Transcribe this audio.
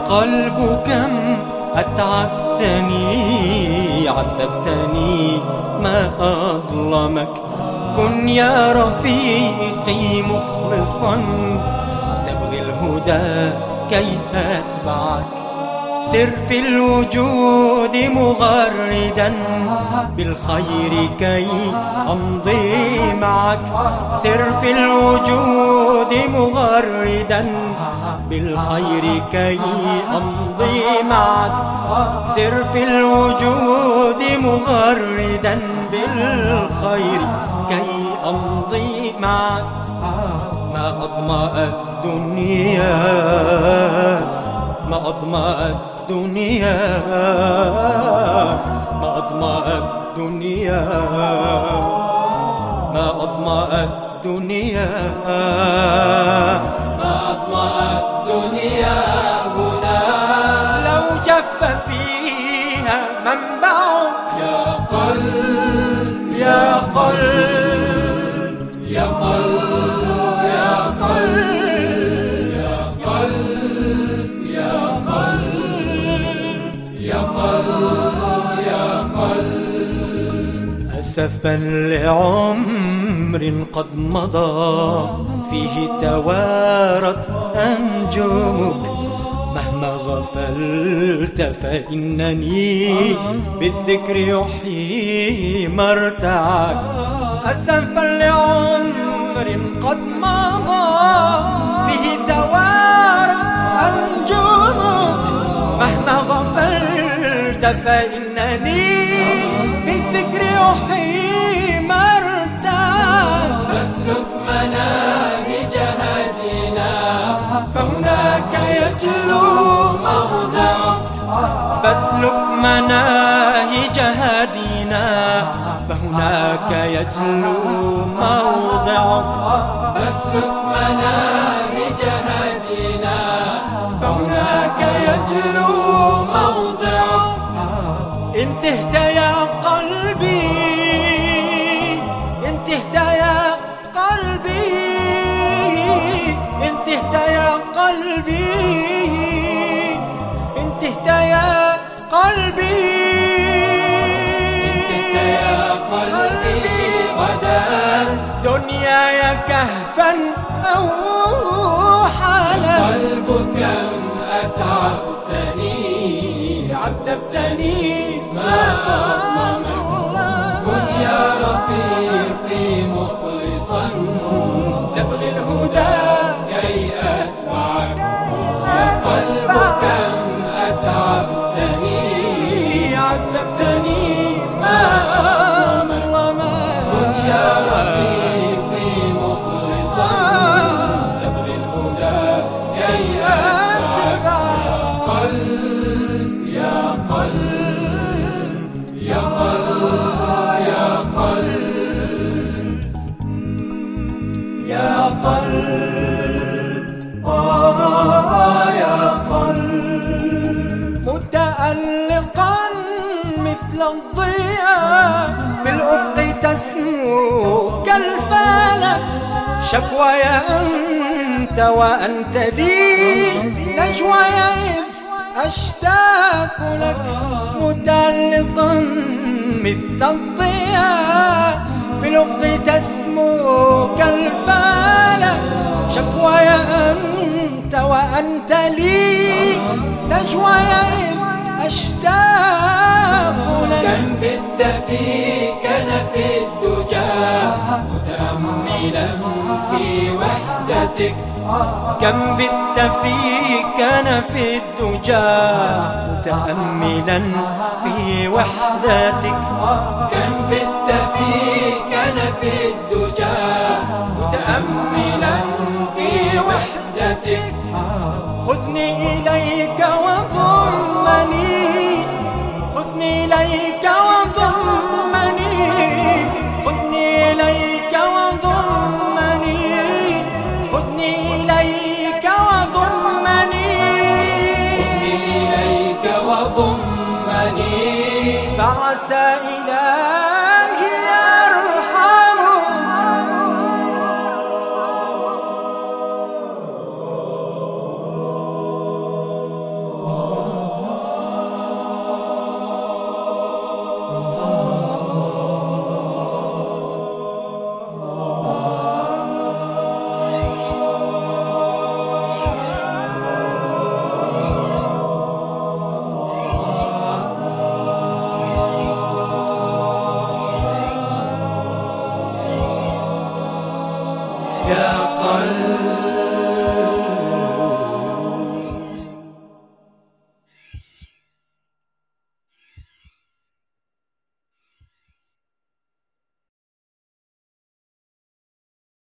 قلب كم أتعبتني، عذبتني ما أظلمك. كن يا رفيقي مخلصا، تبغي الهدى كي أتبعك. سر في الوجود مغردا بالخير كي أمضي معك. سر في الوجود مغردا بالخير كي أمضي معك. سر في الوجود مغردا بالخير كي أمضي معك. ما أظمأ الدنيا، ما أظمأ الدنيا، ما أظمأ الدنيا، ما أظمأ الدنيا، ما أظمأ الدنيا هنا. لو جف فيها منبعك يا قلب يا قلب يا قلب يا قلب يا قلب يا قلب يا قلب. أسفا لعمر قد مضى فيه توارت أنجمك. مهما غفلت فإنني بالذكر يحيي مرتعك. أسفا لعمر قد مضى فيه توارت أنجمك. مهما غفلت فإنني بالذكر يحيي مرتعك. فاسلك مناهج هدينا فهناك يجلو موضعك. فاسلك مناهج هدينا فهناك يجلو موضعك. فاسلك مناهج هدينا فهناك يجلو موضعك. انتهت يا قلبي، انتهت يا قلبي، انتهت يا قلبي، انتهت يا قلبي، انتهت يا قلبي. غدا دنياي كهفا أو حالا. قلب كم أتعبتني، عذبتني ما أظلمك. كن يا رفيقي مخلصا، تبغي الهدى كي أتبعك. يا قلب كم أتعبتني، عذبتني ما أظلمك. كن يا رفيقي مخلصا، تبغي الهدى كي أتبعك. يا قلب يا قلب يا قلب يا قلب يا قلب. متألقا مثل الضياء في الأفق تسمو كالفلك. شكواي أنت وأنت لي نجواي إذ أشتاق لك. متألقا مثل الضياء في الأفق تسمو كالفلك. شكواي أنت وأنت لي نجواي إذ أشتاق لك. كم بت في كنف الدجى متأملا في وحدتك. كم بت في كنف الدجى متأملا في وحدتك. كم بت في كنف الدجى متأملا في وحدتك. خذني إليك وضمني، خذني إليك وضمني، خذني إليك وضمني، خذني إليك وضمني، خذني إليك وضمني. فعسى إلهي يرحمه يا قلبي